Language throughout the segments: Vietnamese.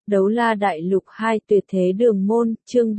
Đấu La Đại Lục 2 Tuyệt Thế Đường Môn, chương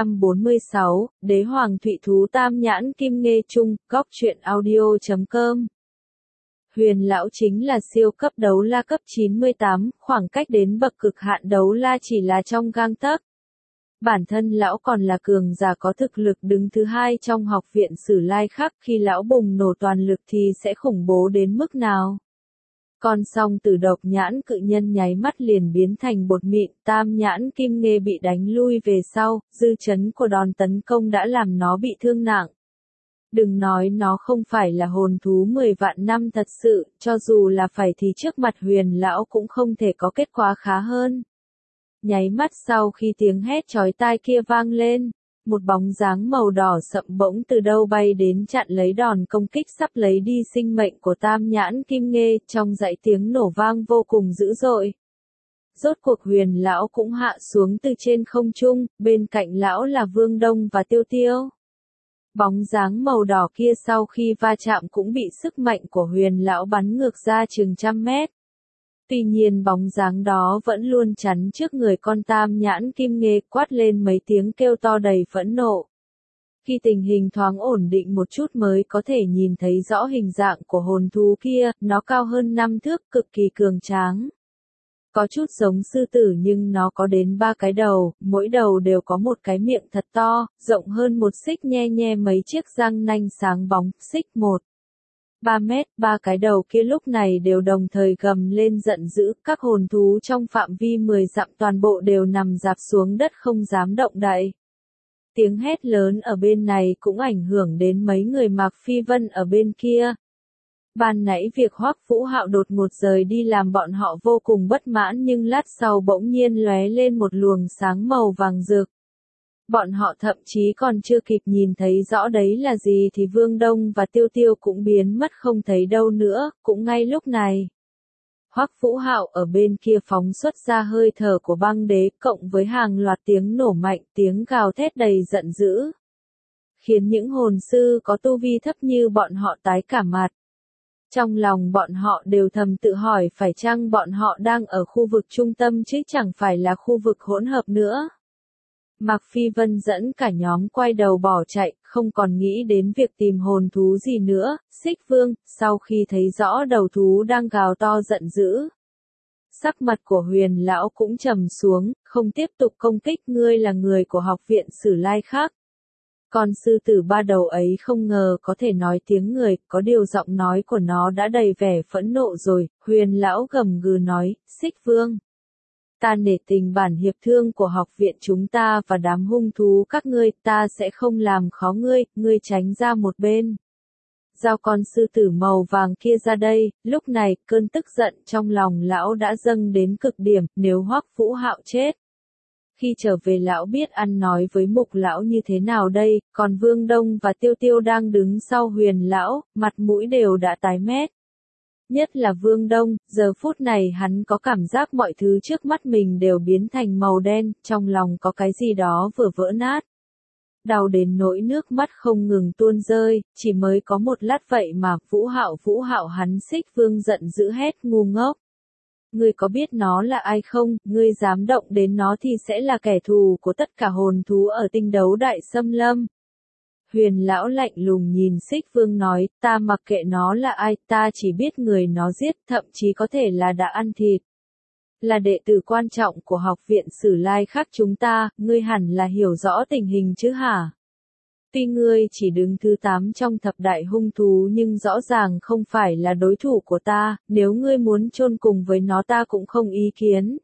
346, Đế Hoàng Thụy Thú Tam Nhãn Kim Nghê Trung, góc truyện audio.com. Huyền Lão chính là siêu cấp đấu la cấp 98, khoảng cách đến bậc cực hạn đấu la chỉ là trong gang tấc. Bản thân lão còn là cường giả có thực lực đứng thứ hai trong học viện Sử Lai Khắc, khi lão bùng nổ toàn lực thì sẽ khủng bố đến mức nào. Con song tử độc nhãn cự nhân nháy mắt liền biến thành bột mịn, Tam Nhãn Kim Nghê bị đánh lui về sau, dư chấn của đòn tấn công đã làm nó bị thương nặng. Đừng nói nó không phải là hồn thú 10 vạn năm thật sự, cho dù là phải thì trước mặt Huyền Lão cũng không thể có kết quả khá hơn. Nháy mắt sau khi tiếng hét chói tai kia vang lên, một bóng dáng màu đỏ sậm bỗng từ đâu bay đến chặn lấy đòn công kích sắp lấy đi sinh mệnh của Tam Nhãn Kim Nghê, trong dãy tiếng nổ vang vô cùng dữ dội. Rốt cuộc Huyền Lão cũng hạ xuống từ trên không trung, bên cạnh lão là Vương Đông và Tiêu Tiêu. Bóng dáng màu đỏ kia sau khi va chạm cũng bị sức mạnh của Huyền Lão bắn ngược ra chừng trăm mét. Tuy nhiên bóng dáng đó vẫn luôn chắn trước người con Tam Nhãn Kim Nghê, quát lên mấy tiếng kêu to đầy phẫn nộ. Khi tình hình thoáng ổn định một chút mới có thể nhìn thấy rõ hình dạng của hồn thú kia, nó cao hơn 5 thước, cực kỳ cường tráng. Có chút giống sư tử nhưng nó có đến 3 cái đầu, mỗi đầu đều có một cái miệng thật to, rộng hơn một xích, nhe nhe mấy chiếc răng nanh sáng bóng, xích 1-3 mét, 3 cái đầu kia lúc này đều đồng thời gầm lên giận dữ, các hồn thú trong phạm vi 10 dặm toàn bộ đều nằm rạp xuống đất không dám động đậy. Tiếng hét lớn ở bên này cũng ảnh hưởng đến mấy người Mạc Phi Vân ở bên kia. Ban nãy việc Hoắc Vũ Hạo đột ngột rời đi làm bọn họ vô cùng bất mãn, nhưng lát sau bỗng nhiên lóe lên một luồng sáng màu vàng rực. Bọn họ thậm chí còn chưa kịp nhìn thấy rõ đấy là gì thì Vương Đông và Tiêu Tiêu cũng biến mất không thấy đâu nữa, cũng ngay lúc này. Hoắc Vũ Hạo ở bên kia phóng xuất ra hơi thở của băng đế, cộng với hàng loạt tiếng nổ mạnh, tiếng gào thét đầy giận dữ, khiến những hồn sư có tu vi thấp như bọn họ tái cả mặt. Trong lòng bọn họ đều thầm tự hỏi phải chăng bọn họ đang ở khu vực trung tâm chứ chẳng phải là khu vực hỗn hợp nữa. Mạc Phi Vân dẫn cả nhóm quay đầu bỏ chạy, không còn nghĩ đến việc tìm hồn thú gì nữa. Xích Vương, sau khi thấy rõ đầu thú đang gào to giận dữ, sắc mặt của Huyền Lão cũng trầm xuống, không tiếp tục công kích. Ngươi là người của học viện Sử Lai Khắc. Con sư tử 3 đầu ấy không ngờ có thể nói tiếng người, có điều giọng nói của nó đã đầy vẻ phẫn nộ rồi. Huyền Lão gầm gừ nói, Xích Vương, ta nể tình bản hiệp thương của học viện chúng ta và đám hung thú các ngươi, ta sẽ không làm khó ngươi, ngươi tránh ra một bên. Giao con sư tử màu vàng kia ra đây. Lúc này, cơn tức giận trong lòng lão đã dâng đến cực điểm, nếu Hoắc Vũ Hạo chết. Khi trở về lão biết ăn nói với Mục lão như thế nào đây, còn Vương Đông và Tiêu Tiêu đang đứng sau Huyền Lão, mặt mũi đều đã tái mét. Nhất là Vương Đông, giờ phút này hắn có cảm giác mọi thứ trước mắt mình đều biến thành màu đen, trong lòng có cái gì đó vừa vỡ nát. Đau đến nỗi nước mắt không ngừng tuôn rơi, chỉ mới có một lát vậy mà Vũ Hạo hắn. Xích Vương giận dữ hét, ngu ngốc. Ngươi có biết nó là ai không? Ngươi dám động đến nó thì sẽ là kẻ thù của tất cả hồn thú ở tinh đấu đại xâm lâm. Huyền Lão lạnh lùng nhìn Xích Vương nói, ta mặc kệ nó là ai, ta chỉ biết người nó giết, thậm chí có thể là đã ăn thịt. Là đệ tử quan trọng của học viện Sử Lai Khắc chúng ta, ngươi hẳn là hiểu rõ tình hình chứ hả? Tuy ngươi chỉ đứng thứ 8 trong thập đại hung thú nhưng rõ ràng không phải là đối thủ của ta, nếu ngươi muốn chôn cùng với nó ta cũng không ý kiến.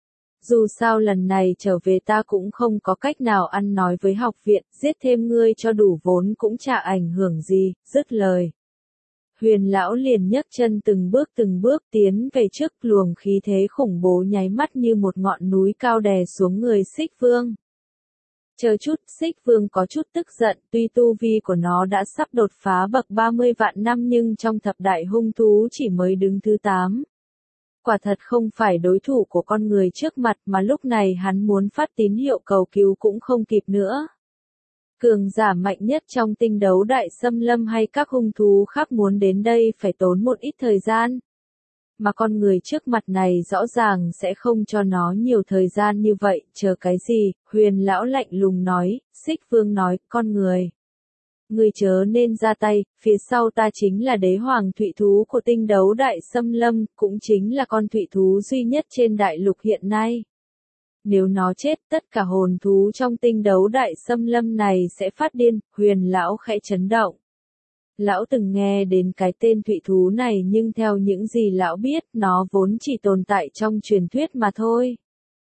Dù sao lần này trở về ta cũng không có cách nào ăn nói với học viện, giết thêm ngươi cho đủ vốn cũng chả ảnh hưởng gì. Dứt lời, Huyền Lão liền nhấc chân từng bước tiến về trước, luồng khí thế khủng bố nháy mắt như một ngọn núi cao đè xuống người Xích Vương. Chờ chút, Xích Vương có chút tức giận, tuy tu vi của nó đã sắp đột phá bậc 30 vạn năm nhưng trong thập đại hung thú chỉ mới đứng thứ 8. Quả thật không phải đối thủ của con người trước mặt, mà lúc này hắn muốn phát tín hiệu cầu cứu cũng không kịp nữa. Cường giả mạnh nhất trong tinh đấu đại xâm lâm hay các hung thú khác muốn đến đây phải tốn một ít thời gian. Mà con người trước mặt này rõ ràng sẽ không cho nó nhiều thời gian như vậy, chờ cái gì, Huyền lão lạnh lùng nói, Xích Vương nói, con người. Ngươi chớ nên ra tay, phía sau ta chính là đế hoàng thụy thú của tinh đấu đại xâm lâm, cũng chính là con thụy thú duy nhất trên đại lục hiện nay. Nếu nó chết, tất cả hồn thú trong tinh đấu đại xâm lâm này sẽ phát điên, Huyền lão khẽ chấn động. Lão từng nghe đến cái tên thụy thú này nhưng theo những gì lão biết, nó vốn chỉ tồn tại trong truyền thuyết mà thôi.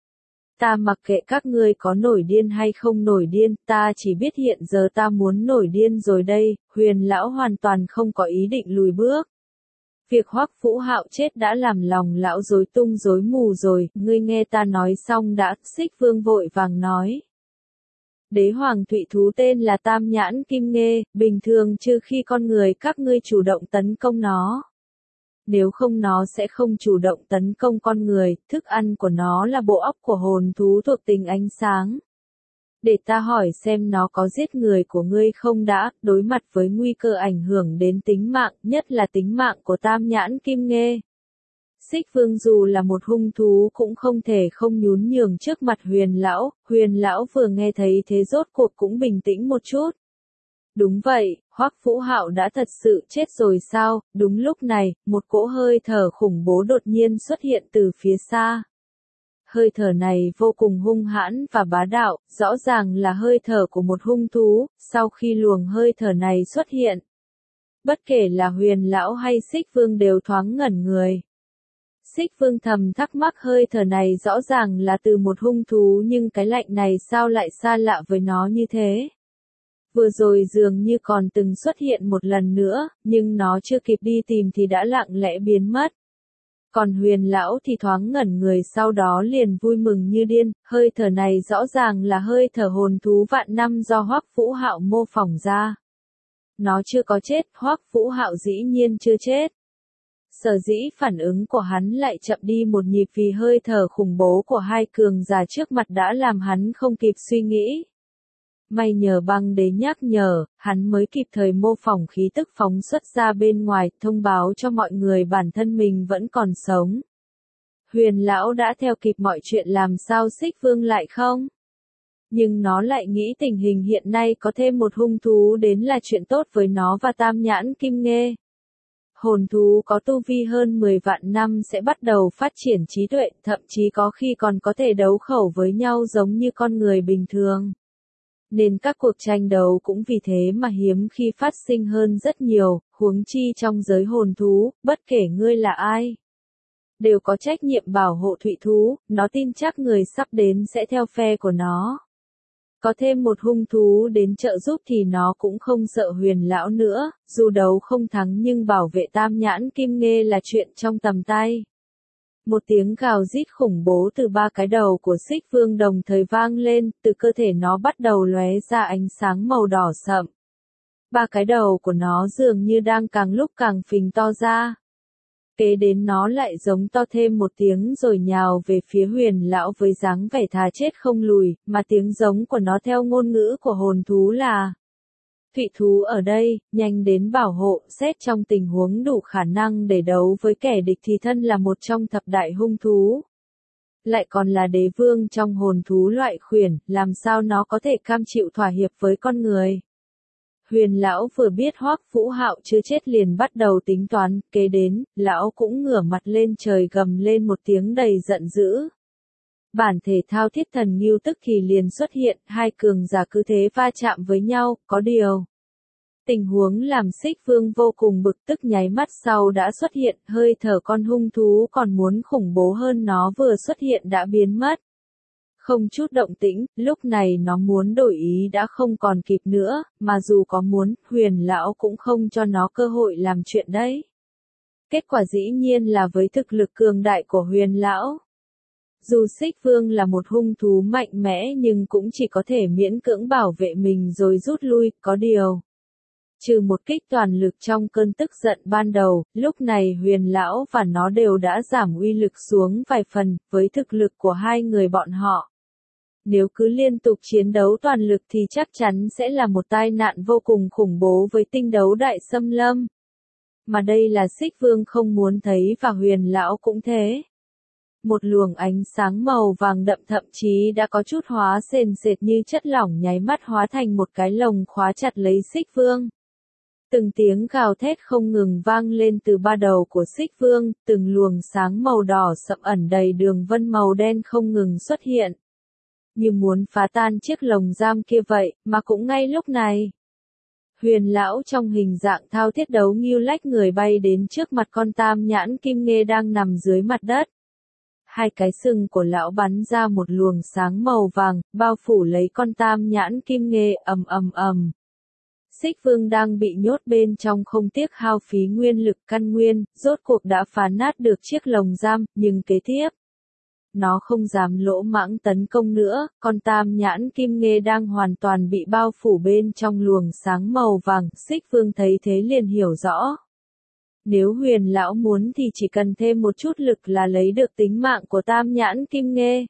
Ta mặc kệ các ngươi có nổi điên hay không nổi điên, ta chỉ biết hiện giờ ta muốn nổi điên rồi đây, Huyền lão hoàn toàn không có ý định lùi bước. Việc Hoắc Vũ Hạo chết đã làm lòng lão rối tung rối mù rồi, ngươi nghe ta nói xong đã, Xích Vương vội vàng nói. Đế hoàng thụy thú tên là Tam Nhãn Kim Nghê, bình thường trừ khi con người các ngươi chủ động tấn công nó. Nếu không nó sẽ không chủ động tấn công con người, thức ăn của nó là bộ óc của hồn thú thuộc tính ánh sáng. Để ta hỏi xem nó có giết người của ngươi không đã, đối mặt với nguy cơ ảnh hưởng đến tính mạng, nhất là tính mạng của Tam Nhãn Kim Nghê. Xích Vương dù là một hung thú cũng không thể không nhún nhường trước mặt Huyền lão vừa nghe thấy thế rốt cuộc cũng bình tĩnh một chút. Đúng vậy, Hoắc Vũ Hạo đã thật sự chết rồi sao? Đúng lúc này, một cỗ hơi thở khủng bố đột nhiên xuất hiện từ phía xa. Hơi thở này vô cùng hung hãn và bá đạo, rõ ràng là hơi thở của một hung thú, sau khi luồng hơi thở này xuất hiện. Bất kể là Huyền lão hay Xích Vương đều thoáng ngẩn người. Xích Vương thầm thắc mắc hơi thở này rõ ràng là từ một hung thú nhưng cái lạnh này sao lại xa lạ với nó như thế. Vừa rồi dường như còn từng xuất hiện một lần nữa, nhưng nó chưa kịp đi tìm thì đã lặng lẽ biến mất. Còn Huyền lão thì thoáng ngẩn người sau đó liền vui mừng như điên, hơi thở này rõ ràng là hơi thở hồn thú vạn năm do Hoắc Vũ Hạo mô phỏng ra. Nó chưa có chết, Hoắc Vũ Hạo dĩ nhiên chưa chết. Sở dĩ phản ứng của hắn lại chậm đi một nhịp vì hơi thở khủng bố của hai cường giả trước mặt đã làm hắn không kịp suy nghĩ. May nhờ băng đế nhắc nhở, hắn mới kịp thời mô phỏng khí tức phóng xuất ra bên ngoài, thông báo cho mọi người bản thân mình vẫn còn sống. Huyền lão đã theo kịp mọi chuyện làm sao Xích Vương lại không? Nhưng nó lại nghĩ tình hình hiện nay có thêm một hung thú đến là chuyện tốt với nó và Tam Nhãn Kim Nghê. Hồn thú có tu vi hơn 10 vạn năm sẽ bắt đầu phát triển trí tuệ, thậm chí có khi còn có thể đấu khẩu với nhau giống như con người bình thường. Nên các cuộc tranh đấu cũng vì thế mà hiếm khi phát sinh hơn rất nhiều, huống chi trong giới hồn thú, bất kể ngươi là ai. Đều có trách nhiệm bảo hộ thụy thú, nó tin chắc người sắp đến sẽ theo phe của nó. Có thêm một hung thú đến trợ giúp thì nó cũng không sợ Huyền lão nữa, dù đấu không thắng nhưng bảo vệ Tam Nhãn Kim Nghê là chuyện trong tầm tay. Một tiếng gào rít khủng bố từ ba cái đầu của Xích Vương đồng thời vang lên, từ cơ thể nó bắt đầu lóe ra ánh sáng màu đỏ sậm. Ba cái đầu của nó dường như đang càng lúc càng phình to ra. Kế đến nó lại giống to thêm một tiếng rồi nhào về phía Huyền lão với dáng vẻ thà chết không lùi, mà tiếng giống của nó theo ngôn ngữ của hồn thú là: Thụy thú ở đây, nhanh đến bảo hộ, xét trong tình huống đủ khả năng để đấu với kẻ địch thì thân là một trong thập đại hung thú. Lại còn là đế vương trong hồn thú loại khuyển, làm sao nó có thể cam chịu thỏa hiệp với con người. Huyền lão vừa biết Hoắc Vũ Hạo chưa chết liền bắt đầu tính toán, kế đến, lão cũng ngửa mặt lên trời gầm lên một tiếng đầy giận dữ. Bản thể thao thiết thần ngưu tức thì liền xuất hiện, hai cường giả cứ thế va chạm với nhau, có điều. Tình huống làm Xích Vương vô cùng bực tức nháy mắt sau đã xuất hiện, hơi thở con hung thú còn muốn khủng bố hơn nó vừa xuất hiện đã biến mất. Không chút động tĩnh, lúc này nó muốn đổi ý đã không còn kịp nữa, mà dù có muốn, Huyền lão cũng không cho nó cơ hội làm chuyện đấy. Kết quả dĩ nhiên là với thực lực cường đại của Huyền lão. Dù Xích Vương là một hung thú mạnh mẽ nhưng cũng chỉ có thể miễn cưỡng bảo vệ mình rồi rút lui, có điều. Trừ một kích toàn lực trong cơn tức giận ban đầu, lúc này Huyền lão và nó đều đã giảm uy lực xuống vài phần, với thực lực của hai người bọn họ. Nếu cứ liên tục chiến đấu toàn lực thì chắc chắn sẽ là một tai nạn vô cùng khủng bố với tinh đấu đại xâm lâm. Mà đây là Xích Vương không muốn thấy và Huyền lão cũng thế. Một luồng ánh sáng màu vàng đậm thậm chí đã có chút hóa sền sệt như chất lỏng nháy mắt hóa thành một cái lồng khóa chặt lấy Xích Vương. Từng tiếng gào thét không ngừng vang lên từ ba đầu của Xích Vương, từng luồng sáng màu đỏ sậm ẩn đầy đường vân màu đen không ngừng xuất hiện. Như muốn phá tan chiếc lồng giam kia vậy, mà cũng ngay lúc này. Huyền lão trong hình dạng thao thiết đấu nghiêu lách người bay đến trước mặt con tam nhãn kim nghê đang nằm dưới mặt đất. Hai cái sừng của lão bắn ra một luồng sáng màu vàng, bao phủ lấy con tam nhãn kim nghê ầm ầm ầm. Xích Vương đang bị nhốt bên trong không tiếc hao phí nguyên lực căn nguyên, rốt cuộc đã phá nát được chiếc lồng giam, nhưng kế tiếp. Nó không dám lỗ mãng tấn công nữa, con tam nhãn kim nghê đang hoàn toàn bị bao phủ bên trong luồng sáng màu vàng, Xích Vương thấy thế liền hiểu rõ. Nếu Huyền lão muốn thì chỉ cần thêm một chút lực là lấy được tính mạng của tam nhãn kim nghê.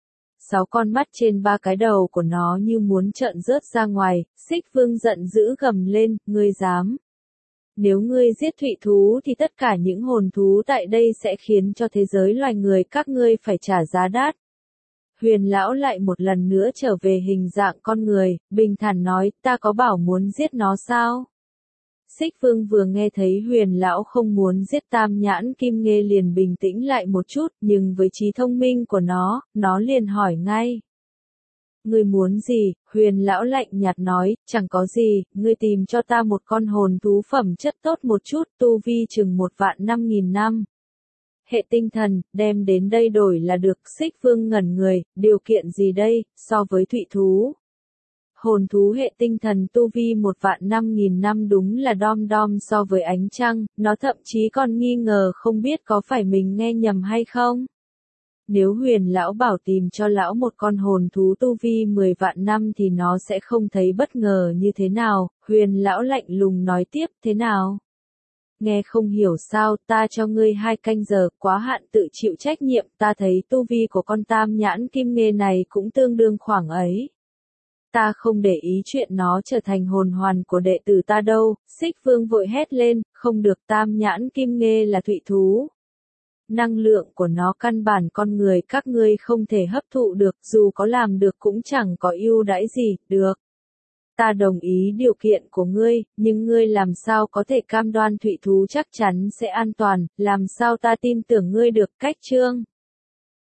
6 con mắt trên 3 cái đầu của nó như muốn trợn rớt ra ngoài, Xích Vương giận dữ gầm lên, ngươi dám. Nếu ngươi giết thụy thú thì tất cả những hồn thú tại đây sẽ khiến cho thế giới loài người các ngươi phải trả giá đắt. Huyền lão lại một lần nữa trở về hình dạng con người, bình thản nói, ta có bảo muốn giết nó sao? Xích Vương vừa nghe thấy Huyền lão không muốn giết tam nhãn kim nghê liền bình tĩnh lại một chút, nhưng với trí thông minh của nó liền hỏi ngay. Ngươi muốn gì? Huyền lão lạnh nhạt nói, chẳng có gì, ngươi tìm cho ta một con hồn thú phẩm chất tốt một chút, tu vi chừng 1.500.000 năm. Hệ tinh thần, đem đến đây đổi là được. Xích Vương ngẩn người, điều kiện gì đây, so với thụy thú? Hồn thú hệ tinh thần tu vi 1.500.000 năm đúng là đom đom so với ánh trăng, nó thậm chí còn nghi ngờ không biết có phải mình nghe nhầm hay không. Nếu Huyền lão bảo tìm cho lão một con hồn thú tu vi 10 vạn năm thì nó sẽ không thấy bất ngờ như thế nào, Huyền lão lạnh lùng nói tiếp, thế nào? Nghe không hiểu sao, ta cho ngươi 2 canh giờ, quá hạn tự chịu trách nhiệm, ta thấy tu vi của con tam nhãn kim nghê này cũng tương đương khoảng ấy. Ta không để ý chuyện nó trở thành hồn hoàn của đệ tử ta đâu, Xích Vương vội hét lên, không được, tam nhãn kim nghê là thụy thú. Năng lượng của nó căn bản con người các ngươi không thể hấp thụ được, dù có làm được cũng chẳng có ưu đãi gì, được. Ta đồng ý điều kiện của ngươi, nhưng ngươi làm sao có thể cam đoan thụy thú chắc chắn sẽ an toàn, làm sao ta tin tưởng ngươi được, cách chương.